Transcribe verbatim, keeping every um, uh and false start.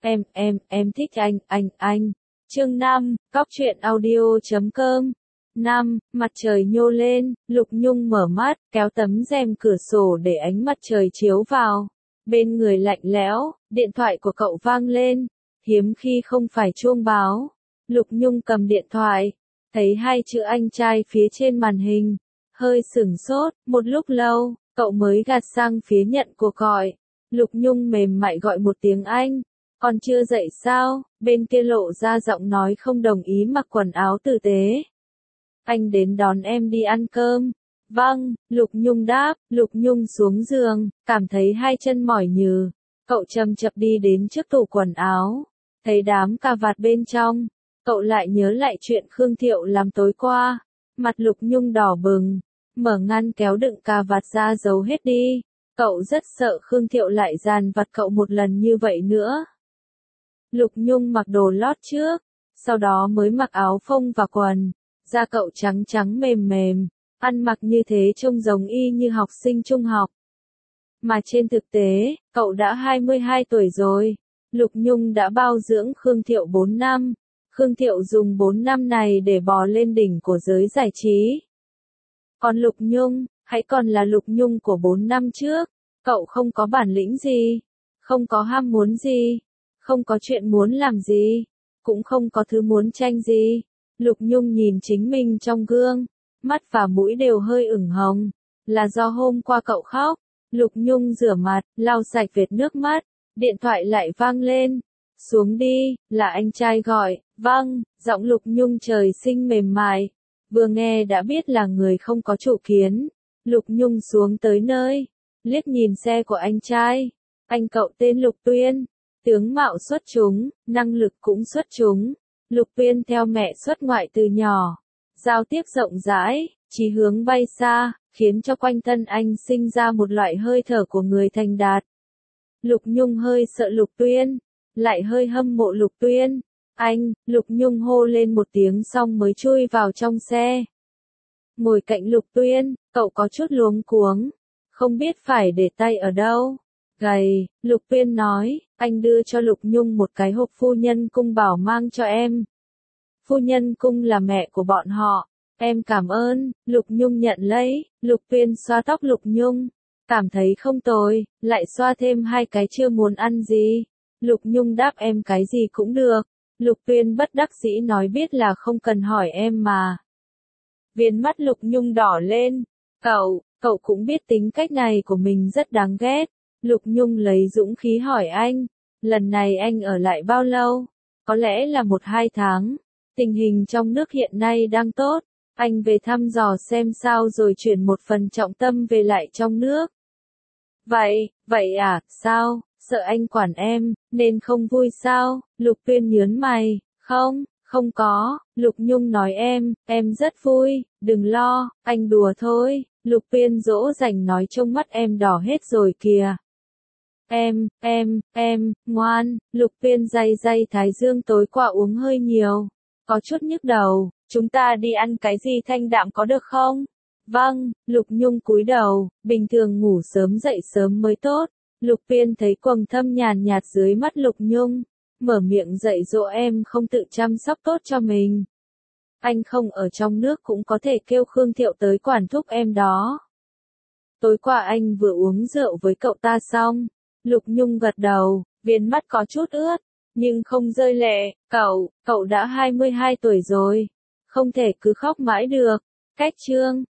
Em, em, em thích anh, anh, anh. Chương năm, Cóc truyện audio chấm com. năm. Mặt trời nhô lên, Lục Nhung mở mắt, kéo tấm rèm cửa sổ để ánh mặt trời chiếu vào. Bên người lạnh lẽo, điện thoại của cậu vang lên. Hiếm khi không phải chuông báo. Lục Nhung cầm điện thoại, thấy hai chữ anh trai phía trên màn hình. Hơi sửng sốt, một lúc lâu, cậu mới gạt sang phía nhận cuộc gọi. Lục Nhung mềm mại gọi một tiếng anh. Còn chưa dậy sao? Bên kia lộ ra giọng nói không đồng ý mặc quần áo tử tế. Anh đến đón em đi ăn cơm. Vâng, Lục Nhung đáp. Lục Nhung xuống giường, cảm thấy hai chân mỏi nhừ. Cậu chậm chậm đi đến trước tủ quần áo. Thấy đám cà vạt bên trong. Cậu lại nhớ lại chuyện Khương Thiệu làm tối qua. Mặt Lục Nhung đỏ bừng. Mở ngăn kéo đựng cà vạt ra giấu hết đi. Cậu rất sợ Khương Thiệu lại dàn vặt cậu một lần như vậy nữa. Lục Nhung mặc đồ lót trước, sau đó mới mặc áo phông và quần, da cậu trắng trắng mềm mềm, ăn mặc như thế trông giống y như học sinh trung học. Mà trên thực tế, cậu đã hai mươi hai tuổi rồi. Lục Nhung đã bao dưỡng Khương Thiệu bốn năm. Khương Thiệu dùng bốn năm này để bò lên đỉnh của giới giải trí. Còn Lục Nhung, hãy còn là Lục Nhung của bốn năm trước. Cậu không có bản lĩnh gì, không có ham muốn gì, không có chuyện muốn làm gì, cũng không có thứ muốn tranh gì. Lục Nhung nhìn chính mình trong gương, mắt và mũi đều hơi ửng hồng, là do hôm qua cậu khóc. Lục Nhung rửa mặt, lau sạch vệt nước mắt, điện thoại lại vang lên. Xuống đi, là anh trai gọi. Vâng, giọng Lục Nhung trời sinh mềm mại, vừa nghe đã biết là người không có chủ kiến. Lục Nhung xuống tới nơi, liếc nhìn xe của anh trai. Anh cậu tên Lục Tuyên, tướng mạo xuất chúng, năng lực cũng xuất chúng. Lục Tuyên theo mẹ xuất ngoại từ nhỏ, giao tiếp rộng rãi, chí hướng bay xa, khiến cho quanh thân anh sinh ra một loại hơi thở của người thành đạt. Lục Nhung hơi sợ Lục Tuyên, lại hơi hâm mộ Lục Tuyên. Anh, Lục Nhung hô lên một tiếng xong mới chui vào trong xe. Ngồi cạnh Lục Tuyên, cậu có chút luống cuống, không biết phải để tay ở đâu. Gầy, Lục Tuyên nói, anh đưa cho Lục Nhung một cái hộp phu nhân cung bảo mang cho em. Phu nhân cung là mẹ của bọn họ. Em cảm ơn. Lục Nhung nhận lấy. Lục Tuyên xoa tóc Lục Nhung, cảm thấy không tồi, lại xoa thêm hai cái chưa muốn ăn gì. Lục Nhung đáp em cái gì cũng được. Lục Tuyên bất đắc dĩ nói biết là không cần hỏi em mà. Viền mắt Lục Nhung đỏ lên. Cậu, cậu cũng biết tính cách này của mình rất đáng ghét. Lục Nhung lấy dũng khí hỏi anh, lần này anh ở lại bao lâu? Có lẽ là một hai tháng. Tình hình trong nước hiện nay đang tốt. Anh về thăm dò xem sao rồi chuyển một phần trọng tâm về lại trong nước. Vậy, vậy à, sao? Sợ anh quản em, nên không vui sao? Lục Tuyên nhớn mày, không, không có. Lục Nhung nói em, em rất vui, đừng lo, anh đùa thôi. Lục Tuyên dỗ dành nói trông mắt em đỏ hết rồi kìa. Em, em, em, ngoan. Lục Tuyên day day thái dương tối qua uống hơi nhiều, có chút nhức đầu. Chúng ta đi ăn cái gì thanh đạm có được không? Vâng. Lục Nhung cúi đầu, bình thường ngủ sớm dậy sớm mới tốt. Lục Tuyên thấy quầng thâm nhàn nhạt dưới mắt Lục Nhung, mở miệng dạy dỗ em không tự chăm sóc tốt cho mình. Anh không ở trong nước cũng có thể kêu Khương Thiệu tới quản thúc em đó. Tối qua anh vừa uống rượu với cậu ta xong. Lục Nhung gật đầu, viền mắt có chút ướt, nhưng không rơi lệ. Cậu, cậu đã hai mươi hai tuổi rồi, không thể cứ khóc mãi được. Cách chương